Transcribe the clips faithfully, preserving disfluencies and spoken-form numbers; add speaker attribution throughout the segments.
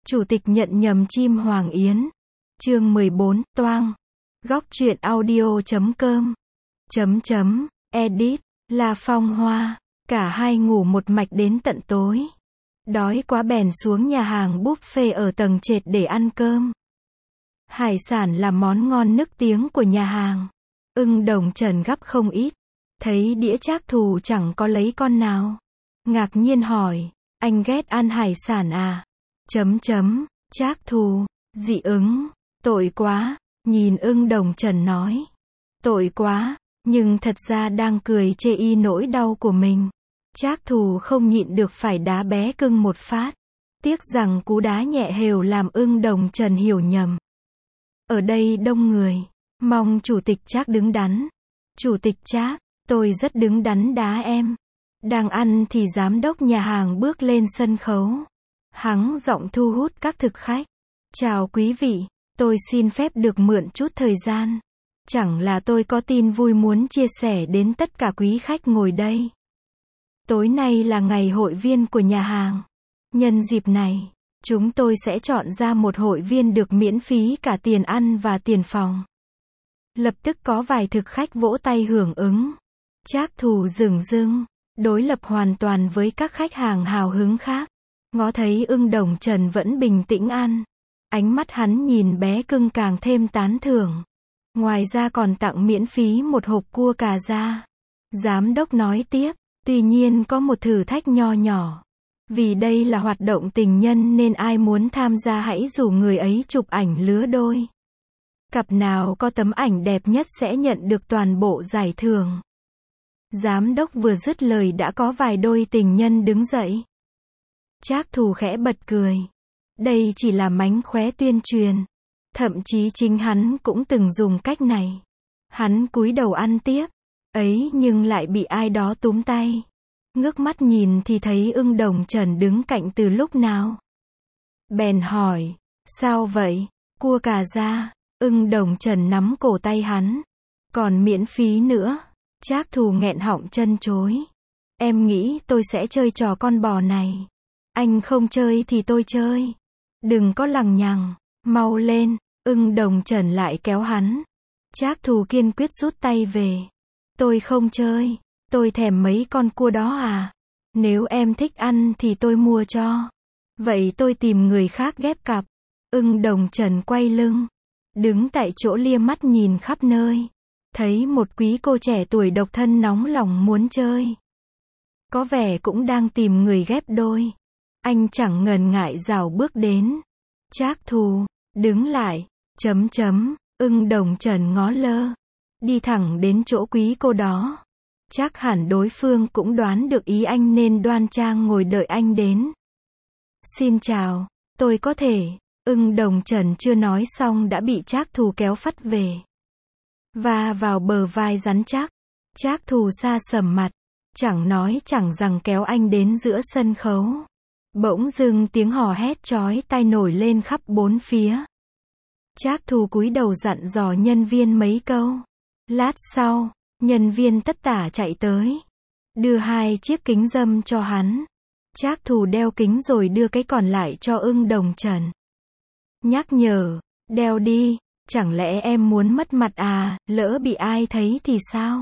Speaker 1: Chủ tịch nhận nhầm chim hoàng yến. Chương mười bốn, toang. Góc truyện audio chấm com. Chấm chấm, edit, La Phong Hoa. Cả hai ngủ một mạch đến tận tối. Đói quá bèn xuống nhà hàng buffet ở tầng trệt để ăn cơm. Hải sản là món ngon nức tiếng của nhà hàng. Ưng Đồng Trần gắp không ít. Thấy đĩa Trác Thù chẳng có lấy con nào. Ngạc nhiên hỏi, anh ghét ăn hải sản à? Chấm chấm, Trác Thù, dị ứng, tội quá, nhìn Ưng Đồng Trần nói. Tội quá, nhưng thật ra đang cười chê y nỗi đau của mình. Trác Thù không nhịn được phải đá bé cưng một phát. Tiếc rằng cú đá nhẹ hều làm Ưng Đồng Trần hiểu nhầm. Ở đây đông người, mong chủ tịch Trác đứng đắn. Chủ tịch Trác, tôi rất đứng đắn đá em. Đang ăn thì giám đốc nhà hàng bước lên sân khấu. Hắng giọng thu hút các thực khách. Chào quý vị, tôi xin phép được mượn chút thời gian. Chẳng là tôi có tin vui muốn chia sẻ đến tất cả quý khách ngồi đây. Tối nay là ngày hội viên của nhà hàng. Nhân dịp này, chúng tôi sẽ chọn ra một hội viên được miễn phí cả tiền ăn và tiền phòng. Lập tức có vài thực khách vỗ tay hưởng ứng. Trác Thù dửng dưng, đối lập hoàn toàn với các khách hàng hào hứng khác. Ngó thấy Ưng Đồng Trần vẫn bình tĩnh ăn. Ánh mắt hắn nhìn bé cưng càng thêm tán thưởng. Ngoài ra còn tặng miễn phí một hộp cua cà ra. Giám đốc nói tiếp, tuy nhiên có một thử thách nho nhỏ. Vì đây là hoạt động tình nhân nên ai muốn tham gia hãy rủ người ấy chụp ảnh lứa đôi. Cặp nào có tấm ảnh đẹp nhất sẽ nhận được toàn bộ giải thưởng. Giám đốc vừa dứt lời đã có vài đôi tình nhân đứng dậy. Trác Thù khẽ bật cười. Đây chỉ là mánh khóe tuyên truyền. Thậm chí chính hắn cũng từng dùng cách này. Hắn cúi đầu ăn tiếp. Ấy nhưng lại bị ai đó túm tay. Ngước mắt nhìn thì thấy Ưng Đồng Trần đứng cạnh từ lúc nào. Bèn hỏi, sao vậy? Cua cà ra. Ưng Đồng Trần nắm cổ tay hắn. Còn miễn phí nữa. Trác Thù nghẹn họng chân chối. Em nghĩ tôi sẽ chơi trò con bò này. Anh không chơi thì tôi chơi. Đừng có lằng nhằng, mau lên. Ưng Đồng Trần lại kéo hắn. Trác Thù kiên quyết rút tay về. Tôi không chơi. Tôi thèm mấy con cua đó à. Nếu em thích ăn thì tôi mua cho. Vậy tôi tìm người khác ghép cặp. Ưng Đồng Trần quay lưng. Đứng tại chỗ lia mắt nhìn khắp nơi. Thấy một quý cô trẻ tuổi độc thân nóng lòng muốn chơi. Có vẻ cũng đang tìm người ghép đôi. Anh chẳng ngần ngại rảo bước đến. Trác Thù, đứng lại, chấm chấm, Ưng Đồng Trần ngó lơ. Đi thẳng đến chỗ quý cô đó. Chắc hẳn đối phương cũng đoán được ý anh nên đoan trang ngồi đợi anh đến. Xin chào, tôi có thể. Ưng Đồng Trần chưa nói xong đã bị Trác Thù kéo phắt về. Và vào bờ vai rắn chắc. Trác Thù sa sầm mặt. Chẳng nói chẳng rằng kéo anh đến giữa sân khấu. Bỗng dưng tiếng hò hét chói tai nổi lên khắp bốn phía. Trác Thù cúi đầu dặn dò nhân viên mấy câu. Lát sau, nhân viên tất tả chạy tới. Đưa hai chiếc kính râm cho hắn. Trác Thù đeo kính rồi đưa cái còn lại cho Ưng Đồng Trần. Nhắc nhở, đeo đi, chẳng lẽ em muốn mất mặt à, lỡ bị ai thấy thì sao?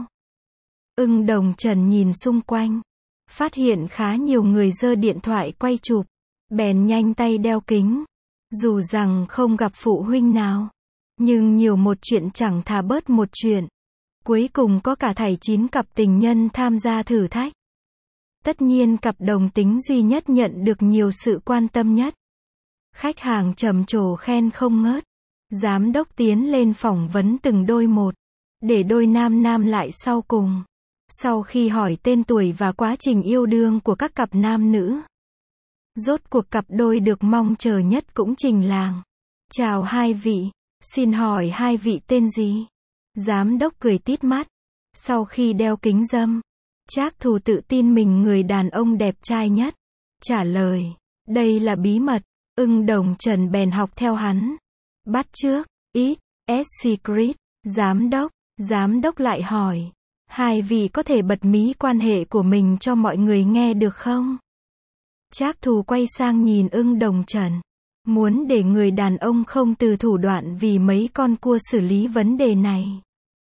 Speaker 1: Ưng Đồng Trần nhìn xung quanh. Phát hiện khá nhiều người giơ điện thoại quay chụp. Bèn nhanh tay đeo kính. Dù rằng không gặp phụ huynh nào. Nhưng nhiều một chuyện chẳng thà bớt một chuyện. Cuối cùng có cả thảy chín cặp tình nhân tham gia thử thách. Tất nhiên cặp đồng tính duy nhất nhận được nhiều sự quan tâm nhất. Khách hàng trầm trồ khen không ngớt. Giám đốc tiến lên phỏng vấn từng đôi một. Để đôi nam nam lại sau cùng. Sau khi hỏi tên tuổi và quá trình yêu đương của các cặp nam nữ. Rốt cuộc cặp đôi được mong chờ nhất cũng trình làng. Chào hai vị, xin hỏi hai vị tên gì? Giám đốc cười tít mắt. Sau khi đeo kính râm, Trác Thù tự tin mình người đàn ông đẹp trai nhất. Trả lời, đây là bí mật. Ưng Đồng Trần bèn học theo hắn. Bắt chước, ít, S secret. Giám đốc, giám đốc lại hỏi. Hai vị có thể bật mí quan hệ của mình cho mọi người nghe được không? Trác Thù quay sang nhìn Ưng Đồng Trần. Muốn để người đàn ông không từ thủ đoạn vì mấy con cua xử lý vấn đề này.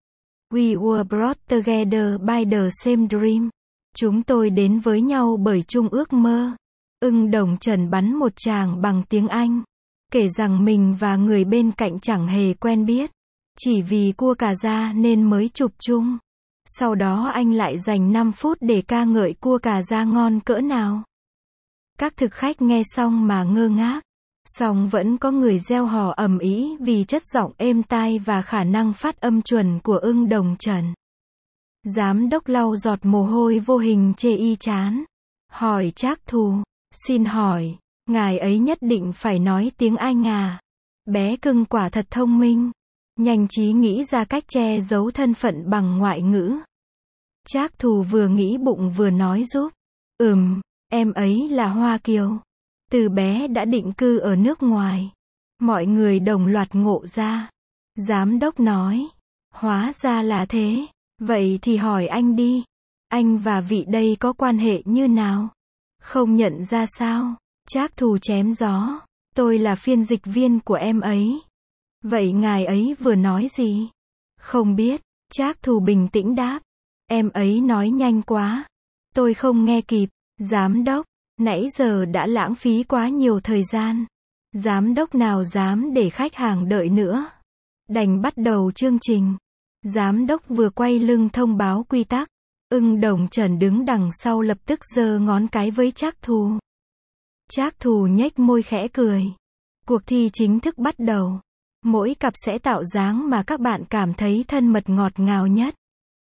Speaker 1: We were brought together by the same dream. Chúng tôi đến với nhau bởi chung ước mơ. Ưng Đồng Trần bắn một tràng bằng tiếng Anh. Kể rằng mình và người bên cạnh chẳng hề quen biết. Chỉ vì cua cà da nên mới chụp chung. Sau đó anh lại dành năm phút để ca ngợi cua cà da ngon cỡ nào. Các thực khách nghe xong mà ngơ ngác. Song vẫn có người reo hò ầm ĩ vì chất giọng êm tai và khả năng phát âm chuẩn của Ưng Đồng Trần. Giám đốc lau giọt mồ hôi vô hình chê y chán. Hỏi Trác Thù, xin hỏi, ngài ấy nhất định phải nói tiếng Anh à? Bé cưng quả thật thông minh. Nhanh trí nghĩ ra cách che giấu thân phận bằng ngoại ngữ. Trác Thù vừa nghĩ bụng vừa nói giúp. Ừm, em ấy là Hoa Kiều. Từ bé đã định cư ở nước ngoài. Mọi người đồng loạt ngộ ra. Giám đốc nói, hóa ra là thế. Vậy thì hỏi anh đi. Anh và vị đây có quan hệ như nào? Không nhận ra sao? Trác Thù chém gió. Tôi là phiên dịch viên của em ấy. Vậy ngài ấy vừa nói gì? Không biết. Trác Thù bình tĩnh đáp. Em ấy nói nhanh quá. Tôi không nghe kịp. Giám đốc, nãy giờ đã lãng phí quá nhiều thời gian. Giám đốc nào dám để khách hàng đợi nữa. Đành bắt đầu chương trình. Giám đốc vừa quay lưng thông báo quy tắc. Ưng Đồng Trần đứng đằng sau lập tức giơ ngón cái với Trác Thù. Trác Thù nhếch môi khẽ cười. Cuộc thi chính thức bắt đầu. Mỗi cặp sẽ tạo dáng mà các bạn cảm thấy thân mật ngọt ngào nhất.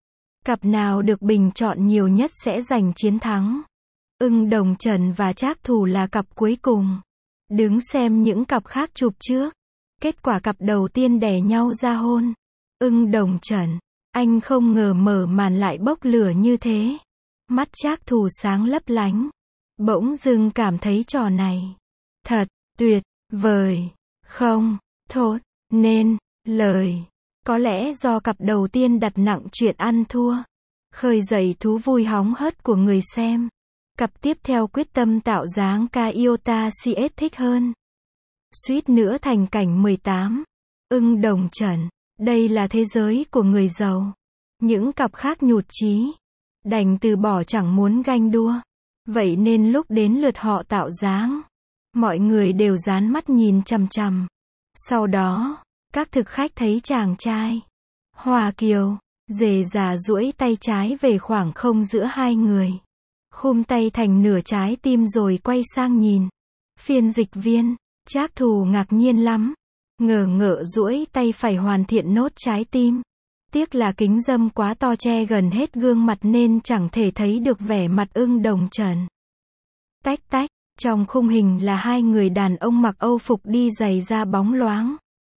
Speaker 1: Cặp nào được bình chọn nhiều nhất sẽ giành chiến thắng. Ưng Đồng Trần và Trác Thù là cặp cuối cùng. Đứng xem những cặp khác chụp trước. Kết quả cặp đầu tiên đè nhau ra hôn. Ưng Đồng Trần, anh không ngờ mở màn lại bốc lửa như thế. Mắt Trác Thù sáng lấp lánh. Bỗng dưng cảm thấy trò này thật tuyệt vời. Không thốt nên lời. Có lẽ do cặp đầu tiên đặt nặng chuyện ăn thua. Khơi dậy thú vui hóng hớt của người xem. Cặp tiếp theo quyết tâm tạo dáng ca iota xê ét thích hơn. Suýt nữa thành cảnh mười tám. Ưng Đồng Trần, đây là thế giới của người giàu. Những cặp khác nhụt chí. Đành từ bỏ chẳng muốn ganh đua. Vậy nên lúc đến lượt họ tạo dáng, mọi người đều dán mắt nhìn chằm chằm. Sau đó, các thực khách thấy chàng trai Hoa Kiều dề dà duỗi tay trái về khoảng không giữa hai người. Khum tay thành nửa trái tim rồi quay sang nhìn. Phiên dịch viên, Trác Thù ngạc nhiên lắm. Ngờ ngợ duỗi tay phải hoàn thiện nốt trái tim. Tiếc là kính râm quá to che gần hết gương mặt nên chẳng thể thấy được vẻ mặt Ưng Đồng Trần. Tách tách, trong khung hình là hai người đàn ông mặc âu phục đi giày da bóng loáng.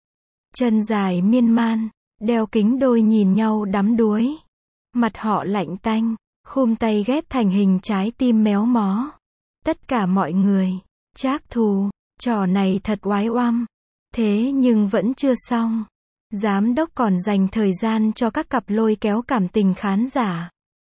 Speaker 1: Chân dài miên man, đeo kính đôi nhìn nhau đắm đuối. Mặt họ lạnh tanh, khum tay ghép thành hình trái tim méo mó. Tất cả mọi người, Trác Thù, trò này thật oái oăm. Thế nhưng vẫn chưa xong. Giám đốc còn dành thời gian cho các cặp lôi kéo cảm tình khán giả.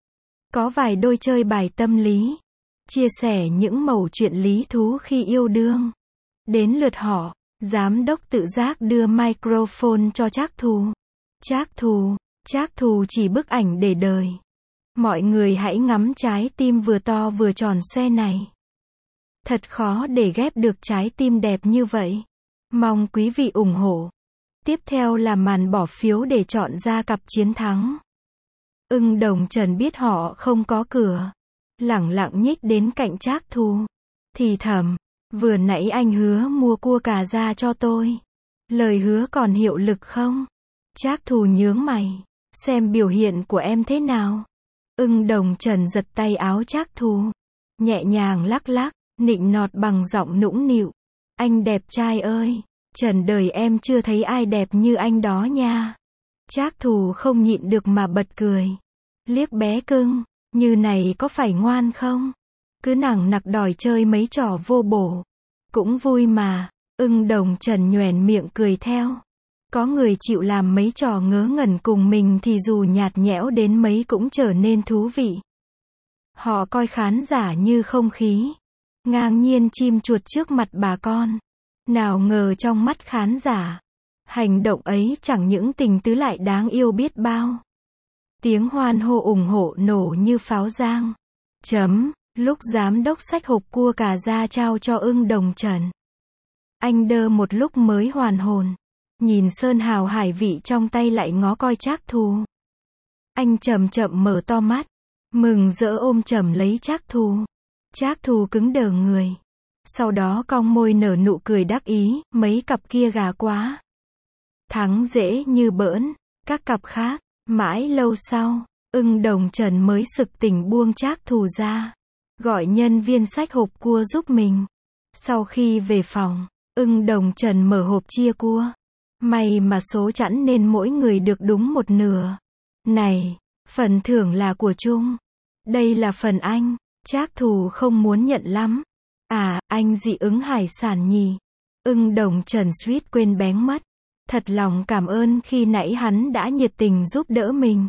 Speaker 1: Có vài đôi chơi bài tâm lý. Chia sẻ những mẩu chuyện lý thú khi yêu đương. Đến lượt họ, giám đốc tự giác đưa microphone cho Trác Thù. Trác Thù, Trác Thù chỉ bức ảnh để đời. Mọi người hãy ngắm trái tim vừa to vừa tròn xoe này. Thật khó để ghép được trái tim đẹp như vậy. Mong quý vị ủng hộ. Tiếp theo là màn bỏ phiếu để chọn ra cặp chiến thắng. Ưng Đồng Trần biết họ không có cửa. Lẳng lặng nhích đến cạnh Trác Thù. Thì thầm, vừa nãy anh hứa mua cua cà da cho tôi. Lời hứa còn hiệu lực không? Trác Thù nhướng mày. Xem biểu hiện của em thế nào? Ưng Đồng Trần giật tay áo Trác Thù. Nhẹ nhàng lắc lắc, nịnh nọt bằng giọng nũng nịu. Anh đẹp trai ơi! Trần đời em chưa thấy ai đẹp như anh đó nha. Trác Thù không nhịn được mà bật cười. Liếc bé cưng, như này có phải ngoan không? Cứ nằng nặc đòi chơi mấy trò vô bổ. Cũng vui mà. Ưng Đồng Trần nhoẻn miệng cười theo. Có người chịu làm mấy trò ngớ ngẩn cùng mình thì dù nhạt nhẽo đến mấy cũng trở nên thú vị. Họ coi khán giả như không khí. Ngang nhiên chim chuột trước mặt bà con. Nào ngờ trong mắt khán giả, hành động ấy chẳng những tình tứ lại đáng yêu biết bao. Tiếng hoan hô ủng hộ nổ như pháo giang. Chấm, lúc giám đốc xách hộp cua cà ra trao cho Ưng Đồng Trần. Anh đơ một lúc mới hoàn hồn. Nhìn sơn hào hải vị trong tay lại ngó coi Trác Thù. Anh chậm chậm mở to mắt, mừng rỡ ôm chầm lấy Trác Thù. Trác Thù cứng đờ người. Sau đó cong môi nở nụ cười đắc ý, mấy cặp kia gà quá. Thắng dễ như bỡn, các cặp khác. Mãi lâu sau, Ưng Đồng Trần mới sực tỉnh buông Trác Thù ra. Gọi nhân viên xách hộp cua giúp mình. Sau khi về phòng, Ưng Đồng Trần mở hộp chia cua. May mà số chẵn nên mỗi người được đúng một nửa. Này, phần thưởng là của chung. Đây là phần anh. Trác Thù không muốn nhận lắm. À, anh dị ứng hải sản nhỉ. Ưng Đồng Trần suýt quên bén mất. Thật lòng cảm ơn khi nãy hắn đã nhiệt tình giúp đỡ mình.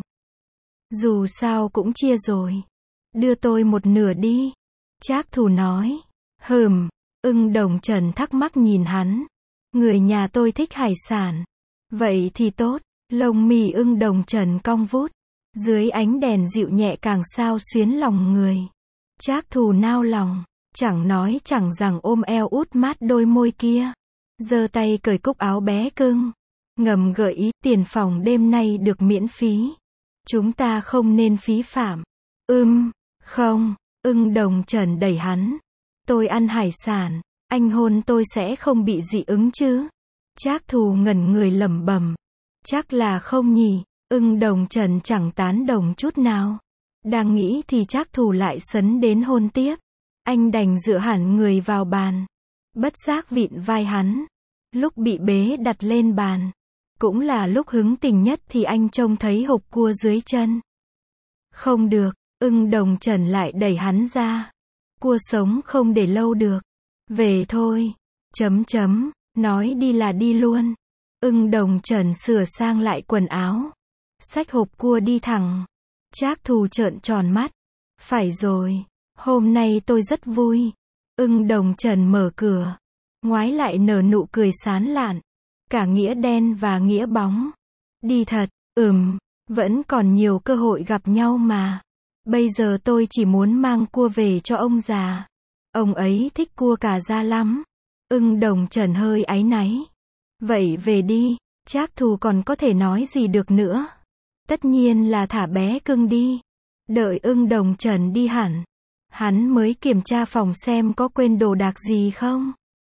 Speaker 1: Dù sao cũng chia rồi. Đưa tôi một nửa đi. Trác Thù nói. Hừm. Ưng Đồng Trần thắc mắc nhìn hắn. Người nhà tôi thích hải sản. Vậy thì tốt. Lông mì Ưng Đồng Trần cong vút. Dưới ánh đèn dịu nhẹ càng sao xuyến lòng người. Trác Thù nao lòng. Chẳng nói chẳng rằng ôm eo út mát đôi môi kia. Giơ tay cởi cúc áo bé cưng. Ngầm gợi ý tiền phòng đêm nay được miễn phí. Chúng ta không nên phí phạm. Ưm, không. Ưng Đồng Trần đẩy hắn. Tôi ăn hải sản. Anh hôn tôi sẽ không bị dị ứng chứ? Trác Thù ngẩn người lẩm bẩm. Chắc là không nhỉ. Ưng Đồng Trần chẳng tán đồng chút nào. Đang nghĩ thì Trác Thù lại sấn đến hôn tiếp. Anh đành dựa hẳn người vào bàn. Bất giác vịn vai hắn. Lúc bị bế đặt lên bàn. Cũng là lúc hứng tình nhất thì anh trông thấy hộp cua dưới chân. Không được, Ưng Đồng Trần lại đẩy hắn ra. Cua sống không để lâu được. Về thôi. Chấm chấm, nói đi là đi luôn. Ưng Đồng Trần sửa sang lại quần áo. Xách hộp cua đi thẳng. Trác Thù trợn tròn mắt. Phải rồi, hôm nay tôi rất vui. Ưng Đồng Trần mở cửa. Ngoái lại nở nụ cười sán lạn. Cả nghĩa đen và nghĩa bóng. Đi thật, ừm, vẫn còn nhiều cơ hội gặp nhau mà. Bây giờ tôi chỉ muốn mang cua về cho ông già. Ông ấy thích cua cà ra lắm. Ưng Đồng Trần hơi áy náy. Vậy về đi, Trác Thù còn có thể nói gì được nữa. Tất nhiên là thả bé cưng đi. Đợi Ưng Đồng Trần đi hẳn. Hắn mới kiểm tra phòng xem có quên đồ đạc gì không.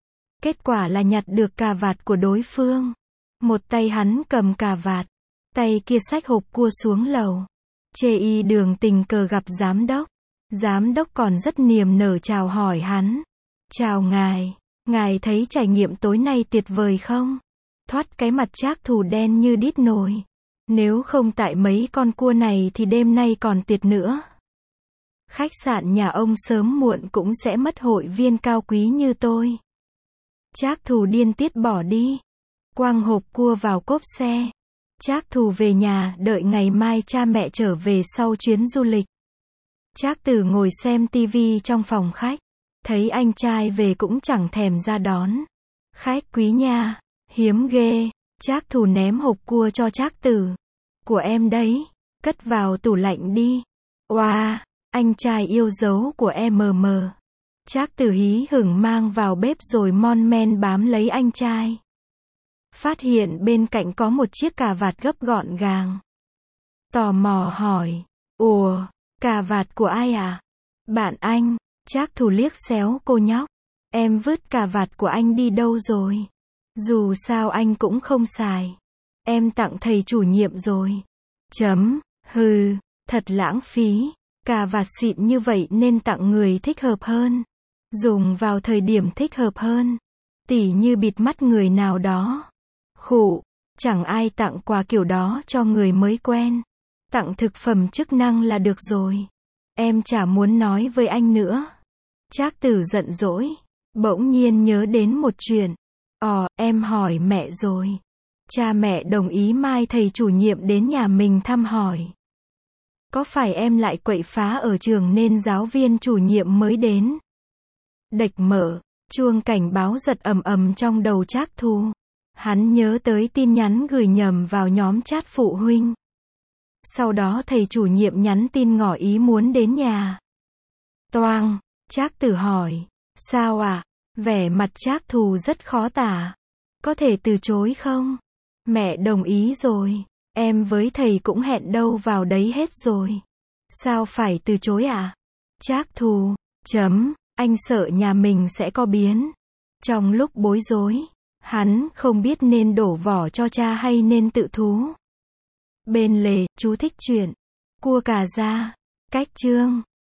Speaker 1: Kết quả là nhặt được cà vạt của đối phương. Một tay hắn cầm cà vạt. Tay kia xách hộp cua xuống lầu. Chê y đường tình cờ gặp giám đốc. Giám đốc còn rất niềm nở chào hỏi hắn. Chào ngài. Ngài thấy trải nghiệm tối nay tuyệt vời không? Thoát cái mặt Trác Thù đen như đít nồi. Nếu không tại mấy con cua này thì đêm nay còn tuyệt nữa. Khách sạn nhà ông sớm muộn cũng sẽ mất hội viên cao quý như tôi. Trác Thù điên tiết bỏ đi. Quăng hộp cua vào cốp xe. Trác Thù về nhà đợi ngày mai cha mẹ trở về sau chuyến du lịch. Trác Tử ngồi xem tivi trong phòng khách. Thấy anh trai về cũng chẳng thèm ra đón. Khách quý nha, hiếm ghê. Trác Thù ném hộp cua cho Trác Tử. Của em đấy, cất vào tủ lạnh đi. Oa, wow, anh trai yêu dấu của em mờ mờ. Trác Tử hí hửng mang vào bếp rồi mon men bám lấy anh trai. Phát hiện bên cạnh có một chiếc cà vạt gấp gọn gàng. Tò mò hỏi, ủa, cà vạt của ai à? Bạn anh. Trác Thù liếc xéo cô nhóc. Em vứt cà vạt của anh đi đâu rồi? Dù sao anh cũng không xài. Em tặng thầy chủ nhiệm rồi. Chấm, hừ, thật lãng phí. Cà vạt xịn như vậy nên tặng người thích hợp hơn. Dùng vào thời điểm thích hợp hơn. Tỉ như bịt mắt người nào đó. Khụ, chẳng ai tặng quà kiểu đó cho người mới quen. Tặng thực phẩm chức năng là được rồi. Em chả muốn nói với anh nữa. Trác Tử giận dỗi. Bỗng nhiên nhớ đến một chuyện. Ồ, em hỏi mẹ rồi. Cha mẹ đồng ý mai thầy chủ nhiệm đến nhà mình thăm hỏi. Có phải em lại quậy phá ở trường nên giáo viên chủ nhiệm mới đến? Đệch mở. Chuông cảnh báo giật ầm ầm trong đầu Trác Thù. Hắn nhớ tới tin nhắn gửi nhầm vào nhóm chat phụ huynh. Sau đó thầy chủ nhiệm nhắn tin ngỏ ý muốn đến nhà. Toang, Trác Tử hỏi. Sao ạ? À? Vẻ mặt Trác Thù rất khó tả. Có thể từ chối không? Mẹ đồng ý rồi. Em với thầy cũng hẹn đâu vào đấy hết rồi. Sao phải từ chối ạ? À? Trác Thù, chấm, anh sợ nhà mình sẽ có biến. Trong lúc bối rối, hắn không biết nên đổ vỏ cho cha hay nên tự thú. Bên lề, chú thích truyện. Cua cà ra. Cách chương.